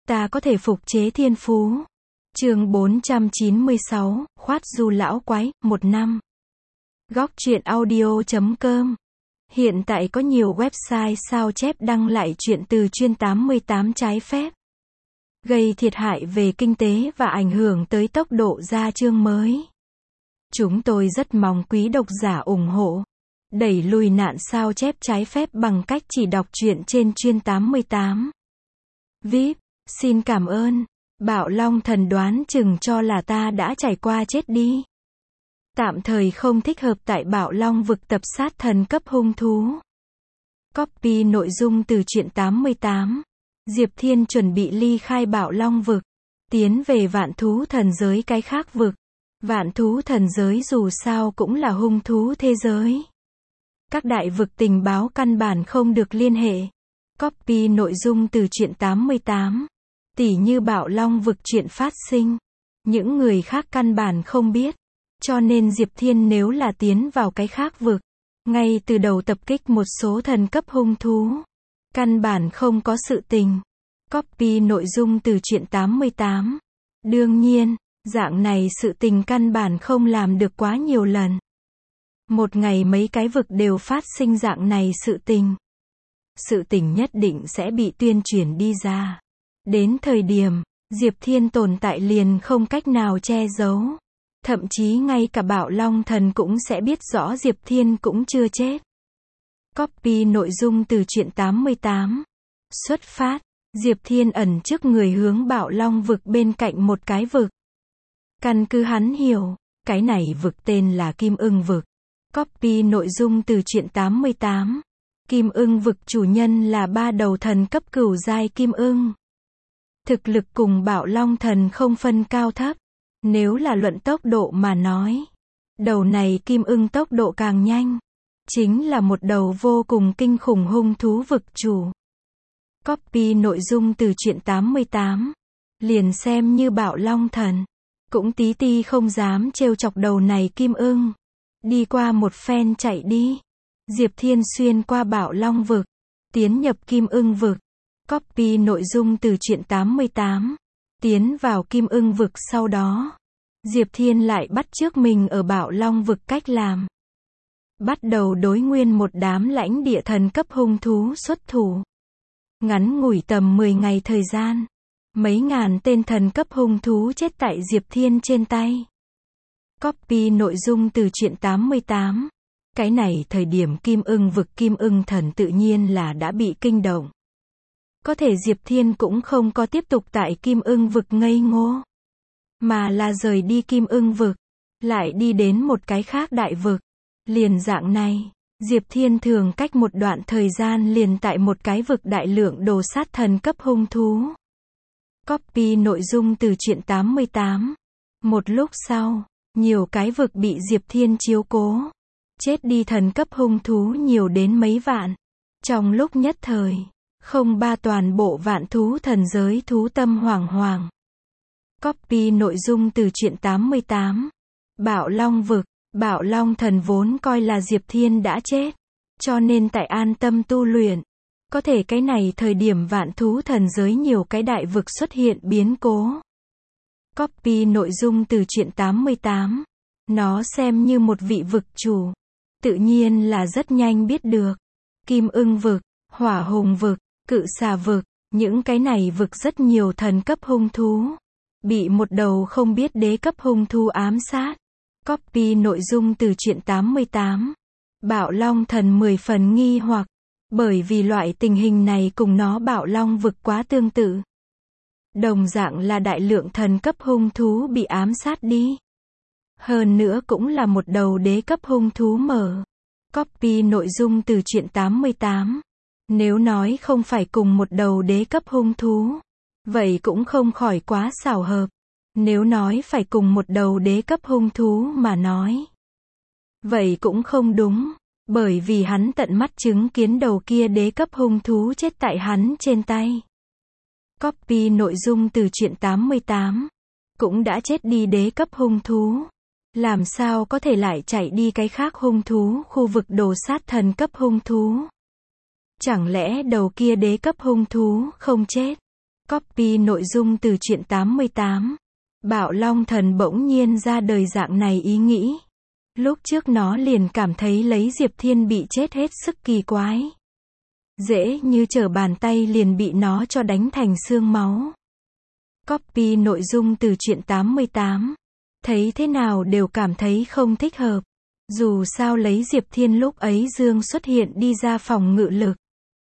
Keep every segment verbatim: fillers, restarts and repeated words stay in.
ta có thể phục chế thiên phú. Chương bốn trăm chín mươi sáu, khoát du lão quái, một năm. Góc truyện audio chấm com. Hiện tại có nhiều website sao chép đăng lại truyện từ chuyên tám mươi tám trái phép, gây thiệt hại về kinh tế và ảnh hưởng tới tốc độ ra chương mới. Chúng tôi rất mong quý độc giả ủng hộ, đẩy lùi nạn sao chép trái phép bằng cách chỉ đọc truyện trên chuyên tám mươi tám. vê i pê, xin cảm ơn. Bạo Long Thần đoán chừng cho là ta đã trải qua chết đi. Tạm thời không thích hợp tại Bạo Long vực tập sát thần cấp hung thú. Copy nội dung từ truyện tám mươi tám. Diệp Thiên chuẩn bị ly khai Bạo Long vực, tiến về Vạn Thú Thần Giới cái khác vực. Vạn Thú Thần Giới dù sao cũng là hung thú thế giới. Các đại vực tình báo căn bản không được liên hệ. Copy nội dung từ truyện tám mươi tám. Tỉ như Bạo Long vực chuyện phát sinh, những người khác căn bản không biết. Cho nên Diệp Thiên nếu là tiến vào cái khác vực, ngay từ đầu tập kích một số thần cấp hung thú, căn bản không có sự tình. Copy nội dung từ truyện tám mươi tám. Đương nhiên, dạng này sự tình căn bản không làm được quá nhiều lần. Một ngày mấy cái vực đều phát sinh dạng này sự tình. Sự tình nhất định sẽ bị tuyên truyền đi ra. Đến thời điểm, Diệp Thiên tồn tại liền không cách nào che giấu. Thậm chí ngay cả Bạo Long Thần cũng sẽ biết rõ Diệp Thiên cũng chưa chết. Copy nội dung từ truyện tám mươi tám. Xuất phát, Diệp Thiên ẩn trước người hướng Bạo Long vực bên cạnh một cái vực. Căn cứ hắn hiểu, cái này vực tên là Kim Ưng vực. Copy nội dung từ truyện tám mươi tám. Kim Ưng vực chủ nhân là ba đầu thần cấp cửu giai Kim Ưng. Thực lực cùng Bạo Long Thần không phân cao thấp. Nếu là luận tốc độ mà nói, đầu này Kim Ưng tốc độ càng nhanh. Chính là một đầu vô cùng kinh khủng hung thú vực chủ. Copy nội dung từ truyện tám mươi tám. Liền xem như Bạo Long Thần, cũng tí ti không dám trêu chọc đầu này Kim Ưng. Đi qua một phen chạy đi, Diệp Thiên xuyên qua Bạo Long vực, tiến nhập Kim Ưng vực. Copy nội dung từ truyện tám mươi tám. Tiến vào Kim Ưng vực sau đó, Diệp Thiên lại bắt chước mình ở Bạo Long vực cách làm. Bắt đầu đối nguyên một đám lãnh địa thần cấp hung thú xuất thủ. Ngắn ngủi tầm mười ngày thời gian, mấy ngàn tên thần cấp hung thú chết tại Diệp Thiên trên tay. Copy nội dung từ truyện tám mươi tám. Cái này thời điểm Kim Ưng vực Kim Ưng thần tự nhiên là đã bị kinh động. Có thể Diệp Thiên cũng không có tiếp tục tại Kim Ưng vực ngây ngô, mà là rời đi Kim Ưng vực, lại đi đến một cái khác đại vực. Liền dạng này, Diệp Thiên thường cách một đoạn thời gian liền tại một cái vực đại lượng đồ sát thần cấp hung thú. Copy nội dung từ truyện tám mươi tám. Một lúc sau, nhiều cái vực bị Diệp Thiên chiếu cố. Chết đi thần cấp hung thú nhiều đến mấy vạn. Trong lúc nhất thời, không ba toàn bộ Vạn Thú Thần Giới thú tâm hoảng hoảng. Copy nội dung từ truyện tám mươi tám. Bạo Long vực, Bạo Long Thần vốn coi là Diệp Thiên đã chết, cho nên tại an tâm tu luyện. Có thể cái này thời điểm Vạn Thú Thần Giới nhiều cái đại vực xuất hiện biến cố. Copy nội dung từ truyện tám mươi tám. Nó xem như một vị vực chủ, tự nhiên là rất nhanh biết được. Kim Ưng vực, Hỏa Hùng vực, Cự Xà vực, những cái này vực rất nhiều thần cấp hung thú, bị một đầu không biết đế cấp hung thú ám sát. Copy nội dung từ truyện tám mươi tám. Bạo Long Thần mười phần nghi hoặc, bởi vì loại tình hình này cùng nó Bạo Long vực quá tương tự. Đồng dạng là đại lượng thần cấp hung thú bị ám sát đi. Hơn nữa cũng là một đầu đế cấp hung thú mở. Copy nội dung từ truyện tám mươi tám. Nếu nói không phải cùng một đầu đế cấp hung thú, vậy cũng không khỏi quá xảo hợp. Nếu nói phải cùng một đầu đế cấp hung thú mà nói, vậy cũng không đúng, bởi vì hắn tận mắt chứng kiến đầu kia đế cấp hung thú chết tại hắn trên tay. Copy nội dung từ truyện tám mươi tám. Cũng đã chết đi đế cấp hung thú, làm sao có thể lại chạy đi cái khác hung thú khu vực đồ sát thần cấp hung thú? Chẳng lẽ đầu kia đế cấp hung thú không chết? Copy nội dung từ truyện tám mươi tám. Bạo Long Thần bỗng nhiên ra đời dạng này ý nghĩ. Lúc trước nó liền cảm thấy lấy Diệp Thiên bị chết hết sức kỳ quái. Dễ như trở bàn tay liền bị nó cho đánh thành xương máu. Copy nội dung từ truyện tám mươi tám. Thấy thế nào đều cảm thấy không thích hợp. Dù sao lấy Diệp Thiên lúc ấy Dương xuất hiện đi ra phòng ngự lực,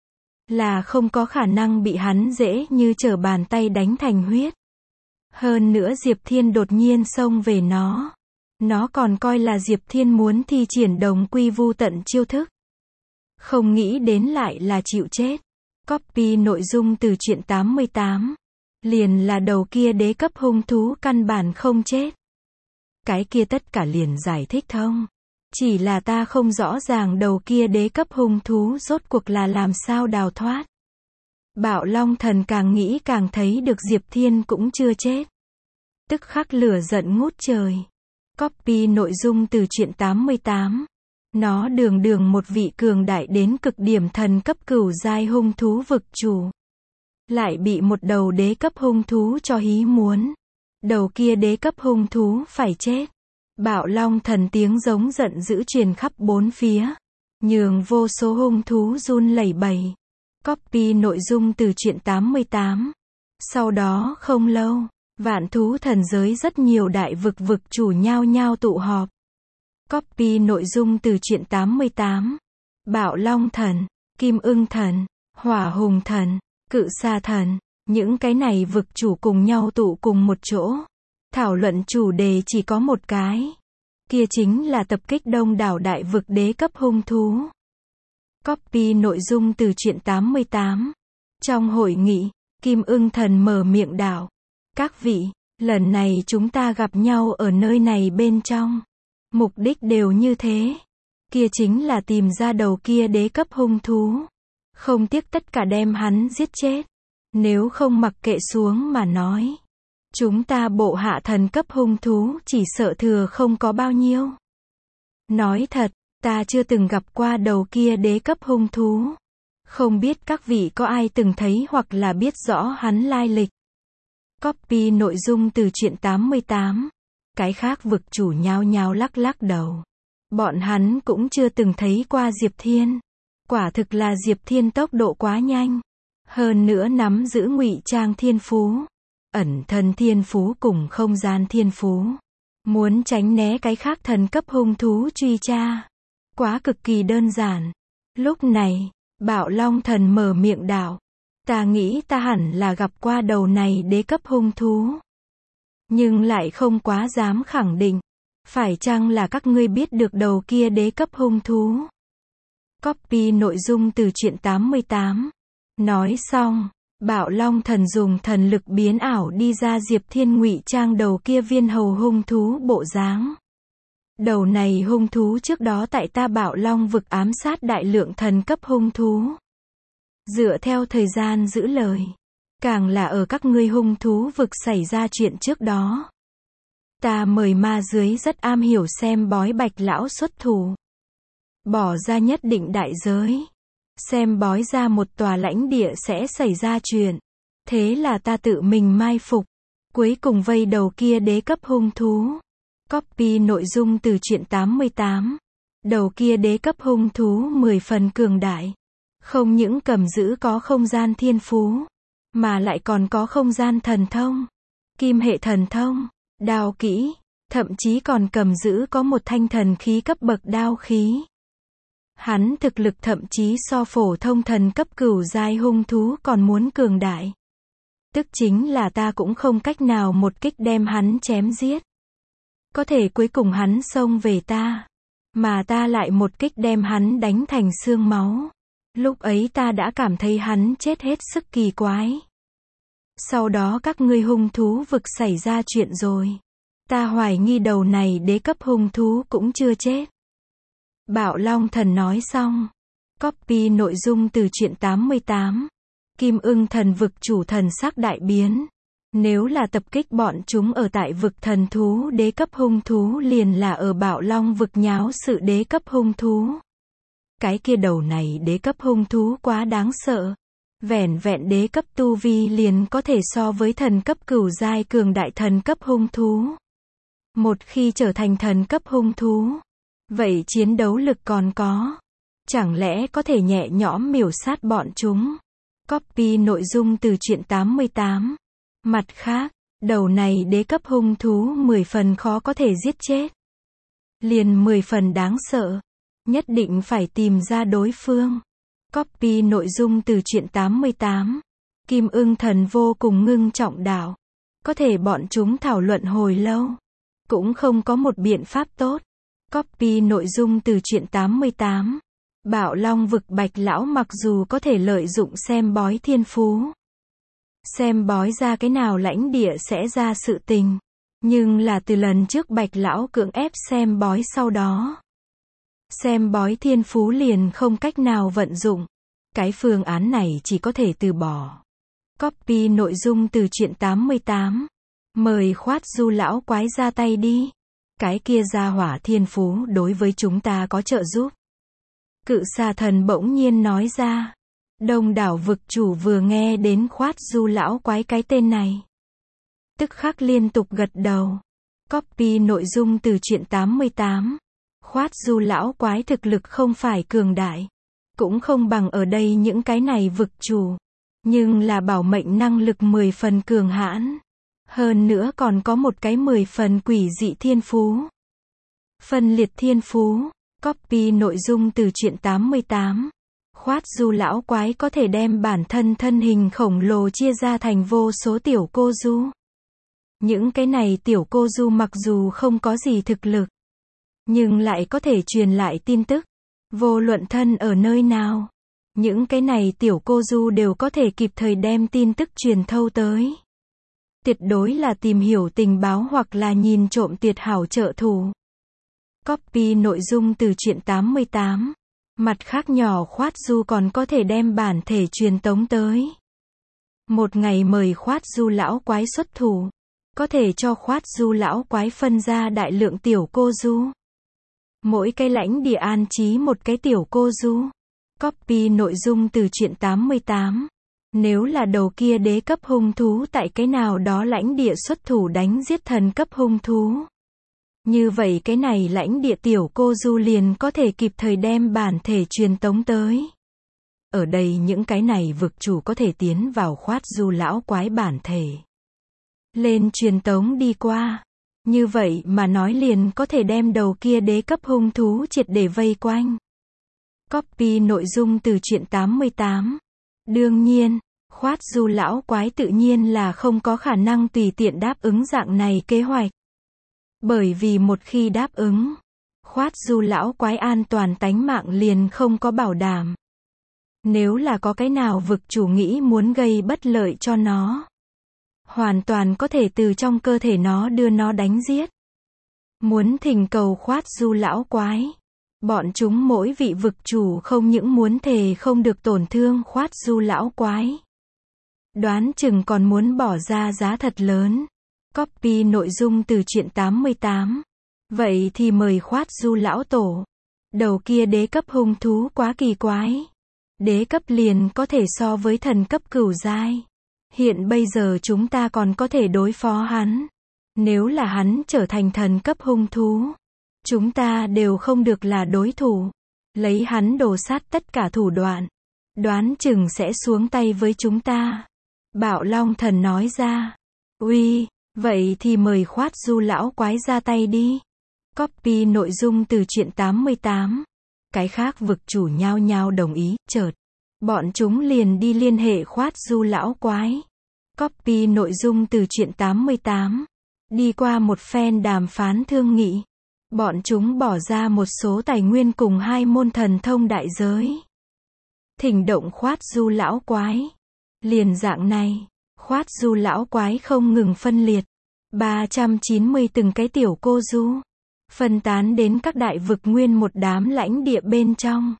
là không có khả năng bị hắn dễ như trở bàn tay đánh thành huyết. Hơn nữa Diệp Thiên đột nhiên xông về nó. Nó còn coi là Diệp Thiên muốn thi triển đồng quy vu tận chiêu thức. Không nghĩ đến lại là chịu chết. Copy nội dung từ truyện tám mươi tám. Liền là đầu kia đế cấp hung thú căn bản không chết. Cái kia tất cả liền giải thích thông. Chỉ là ta không rõ ràng đầu kia đế cấp hung thú rốt cuộc là làm sao đào thoát. Bạo Long Thần càng nghĩ càng thấy được Diệp Thiên cũng chưa chết. Tức khắc lửa giận ngút trời. Copy nội dung từ truyện tám mươi tám. Nó đường đường một vị cường đại đến cực điểm thần cấp cửu giai hung thú vực chủ. Lại bị một đầu đế cấp hung thú cho hí muốn. Đầu kia đế cấp hung thú phải chết. Bạo Long Thần tiếng giống giận dữ truyền khắp bốn phía. Nhường vô số hung thú run lẩy bẩy. Copy nội dung từ truyện tám mươi tám. Sau đó không lâu, vạn thú thần giới rất nhiều đại vực vực chủ nhao nhao tụ họp. Copy nội dung từ truyện tám mươi tám. Bạo Long Thần, Kim Ưng Thần, Hỏa Hùng Thần, Cự Sa Thần, những cái này vực chủ cùng nhau tụ cùng một chỗ. Thảo luận chủ đề chỉ có một cái. Kia chính là tập kích đông đảo đại vực đế cấp hung thú. Copy nội dung từ truyện tám mươi tám. Trong hội nghị, Kim Ưng Thần mở miệng đạo. Các vị, lần này chúng ta gặp nhau ở nơi này bên trong. Mục đích đều như thế. Kia chính là tìm ra đầu kia đế cấp hung thú. Không tiếc tất cả đem hắn giết chết. Nếu không mặc kệ xuống mà nói. Chúng ta bộ hạ thần cấp hung thú chỉ sợ thừa không có bao nhiêu. Nói thật, ta chưa từng gặp qua đầu kia đế cấp hung thú. Không biết các vị có ai từng thấy hoặc là biết rõ hắn lai lịch. Copy nội dung từ truyện tám mươi tám. Cái khác vực chủ nhao nhao lắc lắc đầu. Bọn hắn cũng chưa từng thấy qua Diệp Thiên. Quả thực là Diệp Thiên tốc độ quá nhanh. Hơn nữa nắm giữ ngụy trang thiên phú. Ẩn thân thiên phú cùng không gian thiên phú. Muốn tránh né cái khác thần cấp hung thú truy tra. Quá cực kỳ đơn giản. Lúc này, Bạo Long Thần mở miệng đạo. Ta nghĩ ta hẳn là gặp qua đầu này đế cấp hung thú. Nhưng lại không quá dám khẳng định. Phải chăng là các ngươi biết được đầu kia đế cấp hung thú? Copy nội dung từ truyện tám mươi tám. Nói xong, Bạo Long Thần dùng thần lực biến ảo đi ra Diệp Thiên ngụy trang đầu kia viên hầu hung thú bộ dáng. Đầu này hung thú trước đó tại ta Bạo Long vực ám sát đại lượng thần cấp hung thú. Dựa theo thời gian giữ lời. Càng là ở các ngươi hung thú vực xảy ra chuyện trước đó. Ta mời ma dưới rất am hiểu xem bói Bạch lão xuất thủ. Bỏ ra nhất định đại giới. Xem bói ra một tòa lãnh địa sẽ xảy ra chuyện. Thế là ta tự mình mai phục. Cuối cùng vây đầu kia đế cấp hung thú. Copy nội dung từ truyện tám mươi tám. Đầu kia đế cấp hung thú mười phần cường đại. Không những cầm giữ có không gian thiên phú. Mà lại còn có không gian thần thông. Kim hệ thần thông. Đao kỹ. Thậm chí còn cầm giữ có một thanh thần khí cấp bậc đao khí. Hắn thực lực thậm chí so phổ thông thần cấp cửu giai hung thú còn muốn cường đại. Tức chính là ta cũng không cách nào một kích đem hắn chém giết. Có thể cuối cùng hắn xông về ta. Mà ta lại một kích đem hắn đánh thành xương máu. Lúc ấy ta đã cảm thấy hắn chết hết sức kỳ quái. Sau đó các ngươi hung thú vực xảy ra chuyện rồi. Ta hoài nghi đầu này đế cấp hung thú cũng chưa chết. Bạo Long Thần nói xong. Copy nội dung từ truyện tám mươi tám. Kim Ưng Thần vực chủ thần sắc đại biến. Nếu là tập kích bọn chúng ở tại vực thần thú đế cấp hung thú liền là ở Bạo Long vực nháo sự đế cấp hung thú. Cái kia đầu này đế cấp hung thú quá đáng sợ. Vẻn vẹn đế cấp tu vi liền có thể so với thần cấp cửu giai cường đại thần cấp hung thú. Một khi trở thành thần cấp hung thú, vậy chiến đấu lực còn có. Chẳng lẽ có thể nhẹ nhõm miểu sát bọn chúng? Copy nội dung từ truyện tám mươi tám. Mặt khác, đầu này đế cấp hung thú mười phần khó có thể giết chết. Liền mười phần đáng sợ. Nhất định phải tìm ra đối phương. Copy nội dung từ truyện tám mươi tám. Kim ưng thần vô cùng ngưng trọng đạo. Có thể bọn chúng thảo luận hồi lâu. Cũng không có một biện pháp tốt. Copy nội dung từ truyện tám mươi tám. Bạo Long vực Bạch Lão mặc dù có thể lợi dụng xem bói thiên phú. Xem bói ra cái nào lãnh địa sẽ ra sự tình. Nhưng là từ lần trước Bạch Lão cưỡng ép xem bói sau đó. Xem bói thiên phú liền không cách nào vận dụng. Cái phương án này chỉ có thể từ bỏ. Copy nội dung từ truyện tám mươi tám. Mời Khoát Du lão quái ra tay đi. Cái kia gia hỏa thiên phú đối với chúng ta có trợ giúp. Cự xà thần bỗng nhiên nói ra. Đông đảo vực chủ vừa nghe đến Khoát Du lão quái cái tên này. Tức khắc liên tục gật đầu. Copy nội dung từ truyện tám mươi tám. Khoát Du lão quái thực lực không phải cường đại. Cũng không bằng ở đây những cái này vực chủ. Nhưng là bảo mệnh năng lực mười phần cường hãn. Hơn nữa còn có một cái mười phần quỷ dị thiên phú. Phân liệt thiên phú. Copy nội dung từ truyện tám mươi tám. Khoát Du lão quái có thể đem bản thân thân hình khổng lồ chia ra thành vô số tiểu cô du. Những cái này tiểu cô du mặc dù không có gì thực lực, nhưng lại có thể truyền lại tin tức. Vô luận thân ở nơi nào, những cái này tiểu cô du đều có thể kịp thời đem tin tức truyền thâu tới. Tuyệt đối là tìm hiểu tình báo hoặc là nhìn trộm tuyệt hảo trợ thủ. Copy nội dung từ truyện tám mươi tám. Mặt khác nhỏ Khoát Du còn có thể đem bản thể truyền tống tới. Một ngày mời Khoát Du lão quái xuất thủ. Có thể cho Khoát Du lão quái phân ra đại lượng tiểu cô du. Mỗi cái lãnh địa an trí một cái tiểu cô du. Copy nội dung từ truyện tám mươi tám. Nếu là đầu kia đế cấp hung thú tại cái nào đó lãnh địa xuất thủ đánh giết thần cấp hung thú. Như vậy cái này lãnh địa tiểu cô du liền có thể kịp thời đem bản thể truyền tống tới. Ở đây những cái này vực chủ có thể tiến vào Khoát Du lão quái bản thể. Lên truyền tống đi qua. Như vậy mà nói liền có thể đem đầu kia đế cấp hung thú triệt để vây quanh. Copy nội dung từ truyện tám mươi tám. Đương nhiên, Khoát Du lão quái tự nhiên là không có khả năng tùy tiện đáp ứng dạng này kế hoạch. Bởi vì một khi đáp ứng, Khoát Du lão quái an toàn tánh mạng liền không có bảo đảm. Nếu là có cái nào vực chủ nghĩ muốn gây bất lợi cho nó, hoàn toàn có thể từ trong cơ thể nó đưa nó đánh giết. Muốn thỉnh cầu Khoát Du lão quái. Bọn chúng mỗi vị vực chủ không những muốn thề không được tổn thương Khoát Du lão quái. Đoán chừng còn muốn bỏ ra giá thật lớn. Copy nội dung từ truyện tám mươi tám. Vậy thì mời Khoát Du lão tổ. Đầu kia đế cấp hung thú quá kỳ quái. Đế cấp liền có thể so với thần cấp cửu giai. Hiện bây giờ chúng ta còn có thể đối phó hắn. Nếu là hắn trở thành thần cấp hung thú, chúng ta đều không được là đối thủ. Lấy hắn đồ sát tất cả thủ đoạn, đoán chừng sẽ xuống tay với chúng ta. Bạo Long thần nói ra. Uy, vậy thì mời Khoát Du lão quái ra tay đi. Copy nội dung từ truyện tám mươi tám. Cái khác vực chủ nhao nhao đồng ý, chợt bọn chúng liền đi liên hệ Khoát Du lão quái. Copy nội dung từ truyện tám mươi tám. Đi qua một phen đàm phán thương nghị, bọn chúng bỏ ra một số tài nguyên cùng hai môn thần thông đại giới. Thỉnh động Khoát Du lão quái. Liền dạng này, Khoát Du lão quái không ngừng phân liệt. ba trăm chín mươi từng cái tiểu cô du. Phân tán đến các đại vực nguyên một đám lãnh địa bên trong.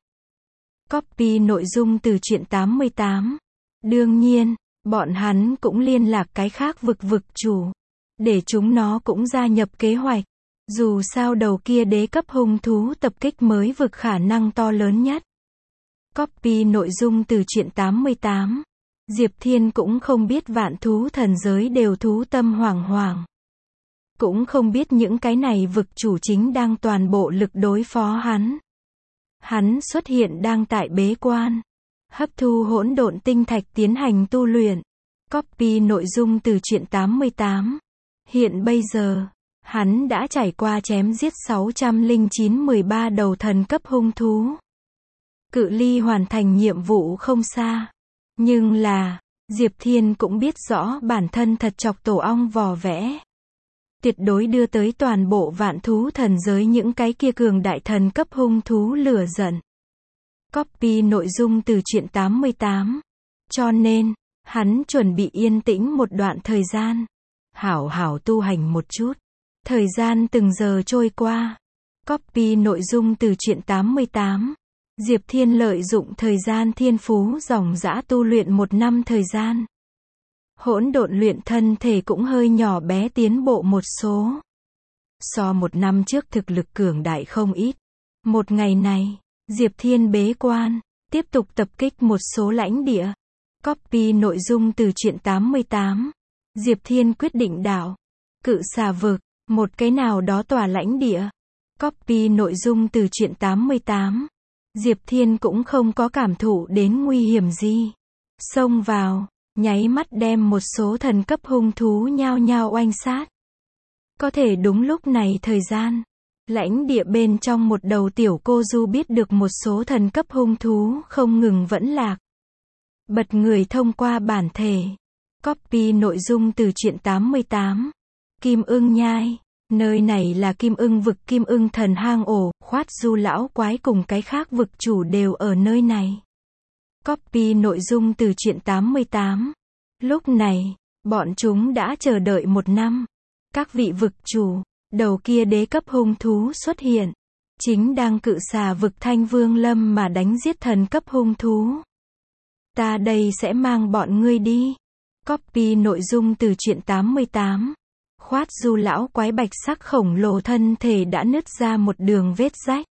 Copy nội dung từ truyện tám mươi tám. Đương nhiên, bọn hắn cũng liên lạc cái khác vực vực chủ. Để chúng nó cũng gia nhập kế hoạch. Dù sao đầu kia đế cấp hung thú tập kích mới vực khả năng to lớn nhất. Copy nội dung từ truyện tám mươi tám. Diệp Thiên cũng không biết vạn thú thần giới đều thú tâm hoảng hoảng. Cũng không biết những cái này vực chủ chính đang toàn bộ lực đối phó hắn. Hắn xuất hiện đang tại bế quan. Hấp thu hỗn độn tinh thạch tiến hành tu luyện. Copy nội dung từ truyện tám mươi tám. Hiện bây giờ, hắn đã trải qua chém giết sáu trăm lẻ chín mười ba đầu thần cấp hung thú. Cự ly hoàn thành nhiệm vụ không xa. Nhưng là, Diệp Thiên cũng biết rõ bản thân thật chọc tổ ong vò vẽ. Tuyệt đối đưa tới toàn bộ vạn thú thần giới những cái kia cường đại thần cấp hung thú lửa giận. Copy nội dung từ truyện tám mươi tám. Cho nên, hắn chuẩn bị yên tĩnh một đoạn thời gian. Hảo hảo tu hành một chút. Thời gian từng giờ trôi qua. Copy nội dung từ truyện tám mươi tám. Diệp Thiên lợi dụng thời gian thiên phú ròng rã tu luyện một năm thời gian. Hỗn độn luyện thân thể cũng hơi nhỏ bé tiến bộ một số. So một năm trước thực lực cường đại không ít. Một ngày này, Diệp Thiên bế quan, tiếp tục tập kích một số lãnh địa. Copy nội dung từ truyện tám mươi tám. Diệp Thiên quyết định đảo Cự Xà vực, một cái nào đó tòa lãnh địa. Copy nội dung từ truyện tám mươi tám. Diệp Thiên cũng không có cảm thụ đến nguy hiểm gì. Xông vào, nháy mắt đem một số thần cấp hung thú nhao nhao oanh sát. Có thể đúng lúc này thời gian, lãnh địa bên trong một đầu tiểu cô du biết được một số thần cấp hung thú không ngừng vẫn lạc. Bật người thông qua bản thể. Copy nội dung từ truyện tám mươi tám. Kim ưng nhai. Nơi này là kim ưng vực, kim ưng thần hang ổ, khoát du lão quái cùng cái khác vực chủ đều ở nơi này. Copy nội dung từ truyện tám mươi tám. Lúc này, bọn chúng đã chờ đợi một năm. Các vị vực chủ, đầu kia đế cấp hung thú xuất hiện. Chính đang Cự Xà vực Thanh Vương Lâm mà đánh giết thần cấp hung thú. Ta đây sẽ mang bọn ngươi đi. Copy nội dung từ truyện tám mươi tám. Khoát du lão quái bạch sắc khổng lồ thân thể đã nứt ra một đường vết rách.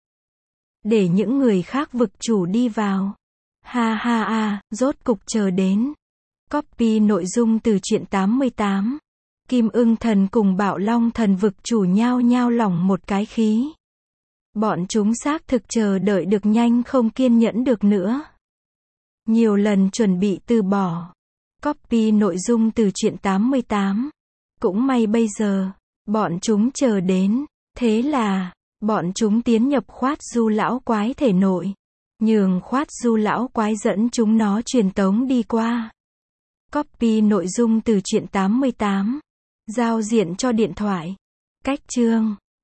Để những người khác vực chủ đi vào. Ha ha ha, rốt cục chờ đến. Copy nội dung từ truyện tám mươi tám. Kim ưng thần cùng bạo long thần vực chủ nhao nhao lỏng một cái khí. Bọn chúng xác thực chờ đợi được nhanh không kiên nhẫn được nữa. Nhiều lần chuẩn bị từ bỏ. Copy nội dung từ truyện tám mươi tám. Cũng may bây giờ, bọn chúng chờ đến. Thế là, bọn chúng tiến nhập khoát du lão quái thể nội. Nhường khoát du lão quái dẫn chúng nó truyền tống đi qua. Copy nội dung từ truyện tám mươi tám. Giao diện cho điện thoại. Cách chương